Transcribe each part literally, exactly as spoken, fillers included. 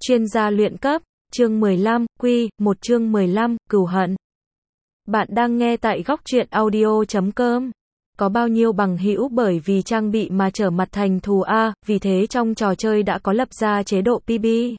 Chuyên gia luyện cấp, chương mười lăm, Quy, một chương mười lăm, Cừu hận. Bạn đang nghe tại góc truyện audio chấm com. Có bao nhiêu bằng hữu bởi vì trang bị mà trở mặt thành thù a, vì thế trong trò chơi đã có lập ra chế độ pê bê.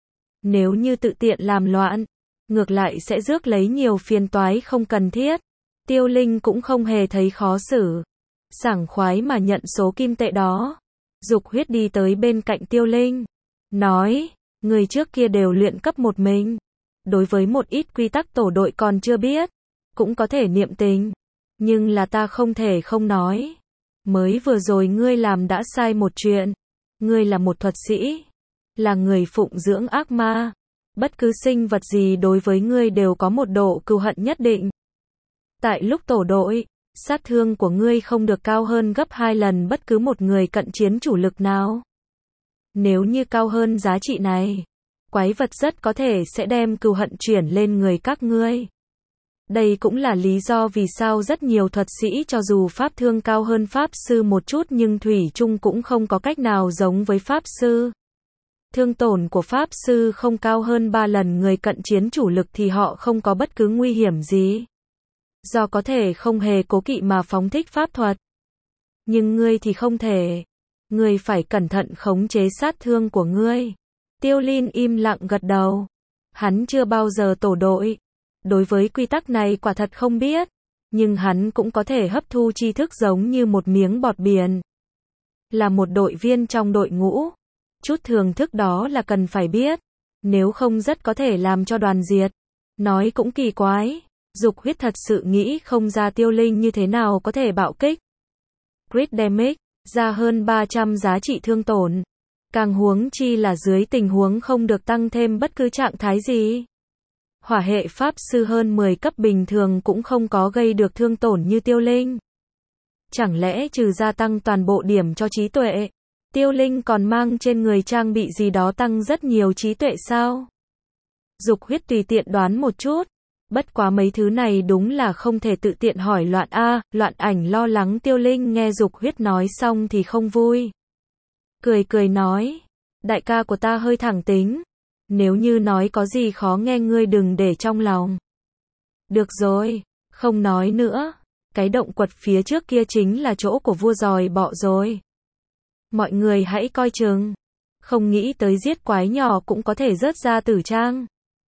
Nếu như tự tiện làm loạn, ngược lại sẽ rước lấy nhiều phiền toái không cần thiết. Tiêu Linh cũng không hề thấy khó xử, sảng khoái mà nhận số kim tệ đó. Dục Huyết đi tới bên cạnh Tiêu Linh, nói, người trước kia đều luyện cấp một mình. Đối với một ít quy tắc tổ đội còn chưa biết, cũng có thể niệm tình. Nhưng là ta không thể không nói. Mới vừa rồi ngươi làm đã sai một chuyện. Ngươi là một thuật sĩ, là người phụng dưỡng ác ma. Bất cứ sinh vật gì đối với ngươi đều có một độ cừu hận nhất định. Tại lúc tổ đội, sát thương của ngươi không được cao hơn gấp hai lần bất cứ một người cận chiến chủ lực nào. Nếu như cao hơn giá trị này, quái vật rất có thể sẽ đem cừu hận chuyển lên người các ngươi. Đây cũng là lý do vì sao rất nhiều thuật sĩ cho dù pháp thương cao hơn pháp sư một chút nhưng thủy chung cũng không có cách nào giống với pháp sư. Thương tổn của pháp sư không cao hơn ba lần người cận chiến chủ lực thì họ không có bất cứ nguy hiểm gì. Do có thể không hề cố kỵ mà phóng thích pháp thuật. Nhưng ngươi thì không thể. Ngươi phải cẩn thận khống chế sát thương của ngươi. Tiêu Linh im lặng gật đầu. Hắn chưa bao giờ tổ đội. Đối với quy tắc này quả thật không biết. Nhưng hắn cũng có thể hấp thu tri thức giống như một miếng bọt biển. Là một đội viên trong đội ngũ. Chút thường thức đó là cần phải biết. Nếu không rất có thể làm cho đoàn diệt. Nói cũng kỳ quái. Dục Huyết thật sự nghĩ không ra Tiêu Linh như thế nào có thể bạo kích. Crit damage, ra hơn ba trăm giá trị thương tổn. Càng huống chi là dưới tình huống không được tăng thêm bất cứ trạng thái gì. Hỏa hệ pháp sư hơn mười cấp bình thường cũng không có gây được thương tổn như Tiêu Linh. Chẳng lẽ trừ gia tăng toàn bộ điểm cho trí tuệ, Tiêu Linh còn mang trên người trang bị gì đó tăng rất nhiều trí tuệ sao? Dục Huyết tùy tiện đoán một chút. Bất quá mấy thứ này đúng là không thể tự tiện hỏi loạn a. Loạn Ảnh lo lắng Tiêu Linh nghe Dục Huyết nói xong thì không vui. Cười cười nói, đại ca của ta hơi thẳng tính. Nếu như nói có gì khó nghe ngươi đừng để trong lòng. Được rồi, không nói nữa. Cái động quật phía trước kia chính là chỗ của vua giòi bọ rồi. Mọi người hãy coi chừng. Không nghĩ tới giết quái nhỏ cũng có thể rớt ra tử trang.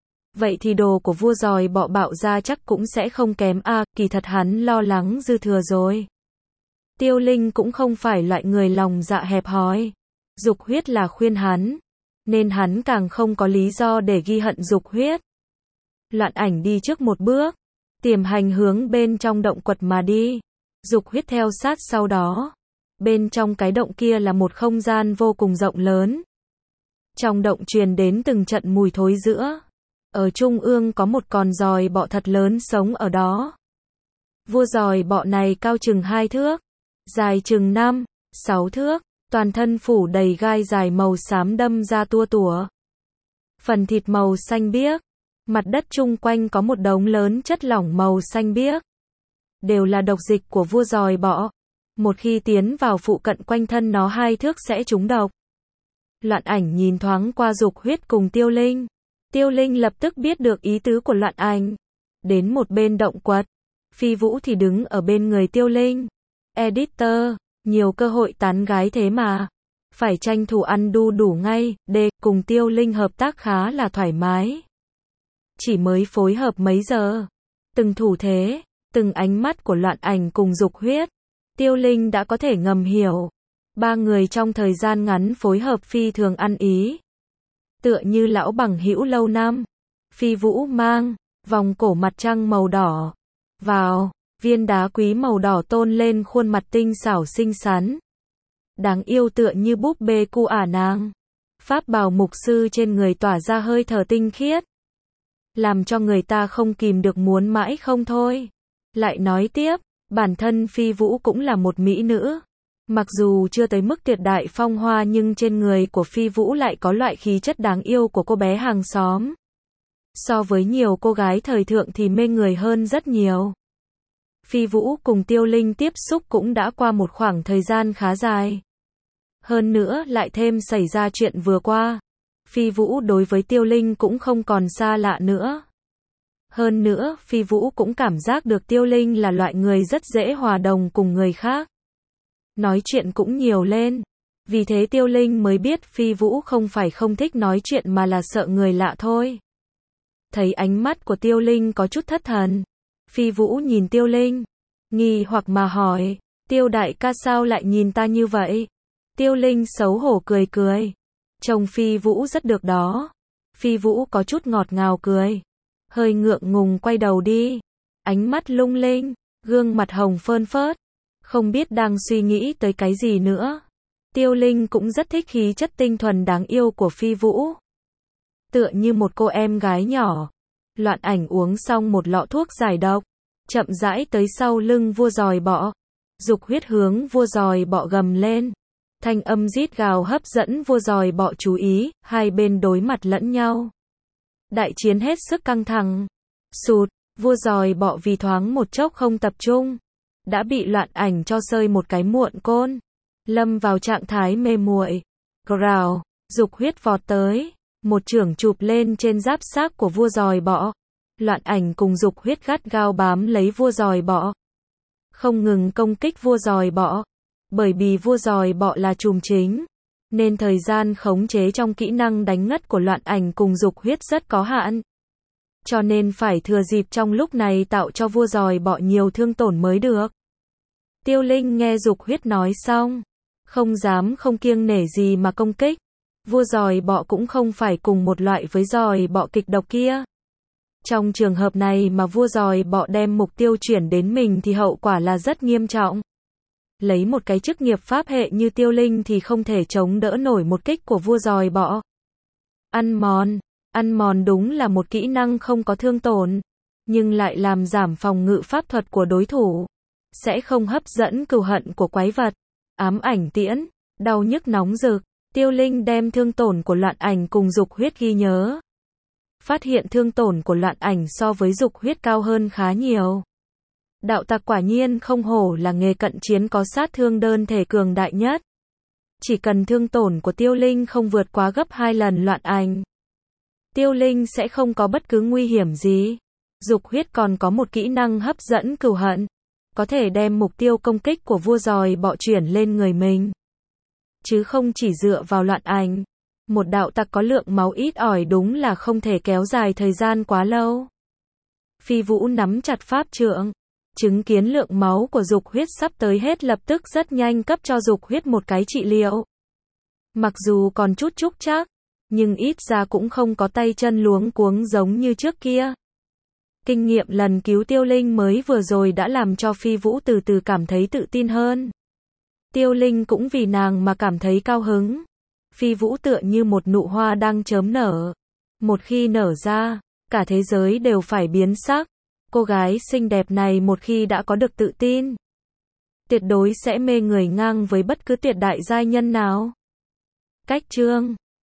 Vậy thì đồ của vua giòi bọ bạo ra chắc cũng sẽ không kém a. À, kỳ thật hắn lo lắng dư thừa rồi. Tiêu Linh cũng không phải loại người lòng dạ hẹp hòi. Dục Huyết là khuyên hắn, nên hắn càng không có lý do để ghi hận Dục Huyết. Loạn Ảnh đi trước một bước, tiềm hành hướng bên trong động quật mà đi. Dục Huyết theo sát sau đó. Bên trong cái động kia là một không gian vô cùng rộng lớn. Trong động truyền đến từng trận mùi thối rữa. Ở trung ương có một con giòi bọ thật lớn sống ở đó. Vua giòi bọ này cao chừng hai thước, dài chừng năm, sáu thước, toàn thân phủ đầy gai dài màu xám đâm ra tua tủa. Phần thịt màu xanh biếc, mặt đất chung quanh có một đống lớn chất lỏng màu xanh biếc. Đều là độc dịch của vua giòi bọ. Một khi tiến vào phụ cận quanh thân nó hai thước sẽ trúng độc. Loạn Ảnh nhìn thoáng qua Dục Huyết cùng Tiêu Linh. Tiêu Linh lập tức biết được ý tứ của Loạn Ảnh. Đến một bên động quật. Phi Vũ thì đứng ở bên người Tiêu Linh. Editor, nhiều cơ hội tán gái thế mà. Phải tranh thủ ăn đu đủ ngay. D, cùng Tiêu Linh hợp tác khá là thoải mái. Chỉ mới phối hợp mấy giờ. Từng thủ thế, từng ánh mắt của Loạn Ảnh cùng Dục Huyết. Tiêu Linh đã có thể ngầm hiểu. Ba người trong thời gian ngắn phối hợp phi thường ăn ý. Tựa như lão bằng hữu lâu năm. Phi Vũ mang vòng cổ mặt trăng màu đỏ vào, viên đá quý màu đỏ tôn lên khuôn mặt tinh xảo xinh xắn. Đáng yêu tựa như búp bê cu ả nàng. Pháp bào mục sư trên người tỏa ra hơi thở tinh khiết, làm cho người ta không kìm được muốn mãi không thôi. Lại nói tiếp, bản thân Phi Vũ cũng là một mỹ nữ. Mặc dù chưa tới mức tuyệt đại phong hoa nhưng trên người của Phi Vũ lại có loại khí chất đáng yêu của cô bé hàng xóm. So với nhiều cô gái thời thượng thì mê người hơn rất nhiều. Phi Vũ cùng Tiêu Linh tiếp xúc cũng đã qua một khoảng thời gian khá dài. Hơn nữa lại thêm xảy ra chuyện vừa qua. Phi Vũ đối với Tiêu Linh cũng không còn xa lạ nữa. Hơn nữa, Phi Vũ cũng cảm giác được Tiêu Linh là loại người rất dễ hòa đồng cùng người khác. Nói chuyện cũng nhiều lên. Vì thế Tiêu Linh mới biết Phi Vũ không phải không thích nói chuyện mà là sợ người lạ thôi. Thấy ánh mắt của Tiêu Linh có chút thất thần. Phi Vũ nhìn Tiêu Linh, nghi hoặc mà hỏi, Tiêu đại ca sao lại nhìn ta như vậy? Tiêu Linh xấu hổ cười cười. Trông Phi Vũ rất được đó. Phi Vũ có chút ngọt ngào cười. Hơi ngượng ngùng quay đầu đi. Ánh mắt lung linh, gương mặt hồng phơn phớt. Không biết đang suy nghĩ tới cái gì nữa. Tiêu Linh cũng rất thích khí chất tinh thuần đáng yêu của Phi Vũ. Tựa như một cô em gái nhỏ. Loạn Ảnh uống xong một lọ thuốc giải độc, chậm rãi tới sau lưng vua giòi bọ. Dục Huyết hướng vua giòi bọ gầm lên. Thanh âm rít gào hấp dẫn vua giòi bọ chú ý, hai bên đối mặt lẫn nhau. Đại chiến hết sức căng thẳng. Sụt, vua giòi bọ vì thoáng một chốc không tập trung, đã bị Loạn Ảnh cho sơi một cái muộn côn, lâm vào trạng thái mê muội. Gào, Dục Huyết vọt tới, một chưởng chụp lên trên giáp xác của vua giòi bọ. Loạn Ảnh cùng Dục Huyết gắt gao bám lấy vua giòi bọ, không ngừng công kích vua giòi bọ. Bởi vì vua giòi bọ là trùm chính, nên thời gian khống chế trong kỹ năng đánh ngất của Loạn Ảnh cùng Dục Huyết rất có hạn. Cho nên phải thừa dịp trong lúc này tạo cho vua giòi bọ nhiều thương tổn mới được. Tiêu Linh nghe Dục Huyết nói xong, không dám không kiêng nể gì mà công kích. Vua giòi bọ cũng không phải cùng một loại với giòi bọ kịch độc kia. Trong trường hợp này mà vua giòi bọ đem mục tiêu chuyển đến mình thì hậu quả là rất nghiêm trọng. Lấy một cái chức nghiệp pháp hệ như Tiêu Linh thì không thể chống đỡ nổi một kích của vua giòi bọ. Ăn mòn. Ăn mòn đúng là một kỹ năng không có thương tổn, nhưng lại làm giảm phòng ngự pháp thuật của đối thủ. Sẽ không hấp dẫn cừu hận của quái vật. Ám ảnh tiễn. Đau nhức nóng rực. Tiêu Linh đem thương tổn của Loạn Ảnh cùng Dục Huyết ghi nhớ. Phát hiện thương tổn của Loạn Ảnh so với Dục Huyết cao hơn khá nhiều. Đạo tặc quả nhiên không hổ là nghề cận chiến có sát thương đơn thể cường đại nhất. Chỉ cần thương tổn của Tiêu Linh không vượt quá gấp hai lần Loạn Ảnh, Tiêu Linh sẽ không có bất cứ nguy hiểm gì. Dục Huyết còn có một kỹ năng hấp dẫn cừu hận, có thể đem mục tiêu công kích của vua giòi bọ chuyển lên người mình, chứ không chỉ dựa vào Loạn Ảnh. Một đạo tặc có lượng máu ít ỏi đúng là không thể kéo dài thời gian quá lâu. Phi Vũ nắm chặt pháp trượng, chứng kiến lượng máu của Dục Huyết sắp tới hết lập tức rất nhanh cấp cho Dục Huyết một cái trị liệu. Mặc dù còn chút trúc trắc, nhưng ít ra cũng không có tay chân luống cuống giống như trước kia. Kinh nghiệm lần cứu Tiêu Linh mới vừa rồi đã làm cho Phi Vũ từ từ cảm thấy tự tin hơn. Tiêu Linh cũng vì nàng mà cảm thấy cao hứng. Phi Vũ tựa như một nụ hoa đang chớm nở. Một khi nở ra, cả thế giới đều phải biến sắc. Cô gái xinh đẹp này một khi đã có được tự tin, tuyệt đối sẽ mê người ngang với bất cứ tuyệt đại giai nhân nào. Cách chương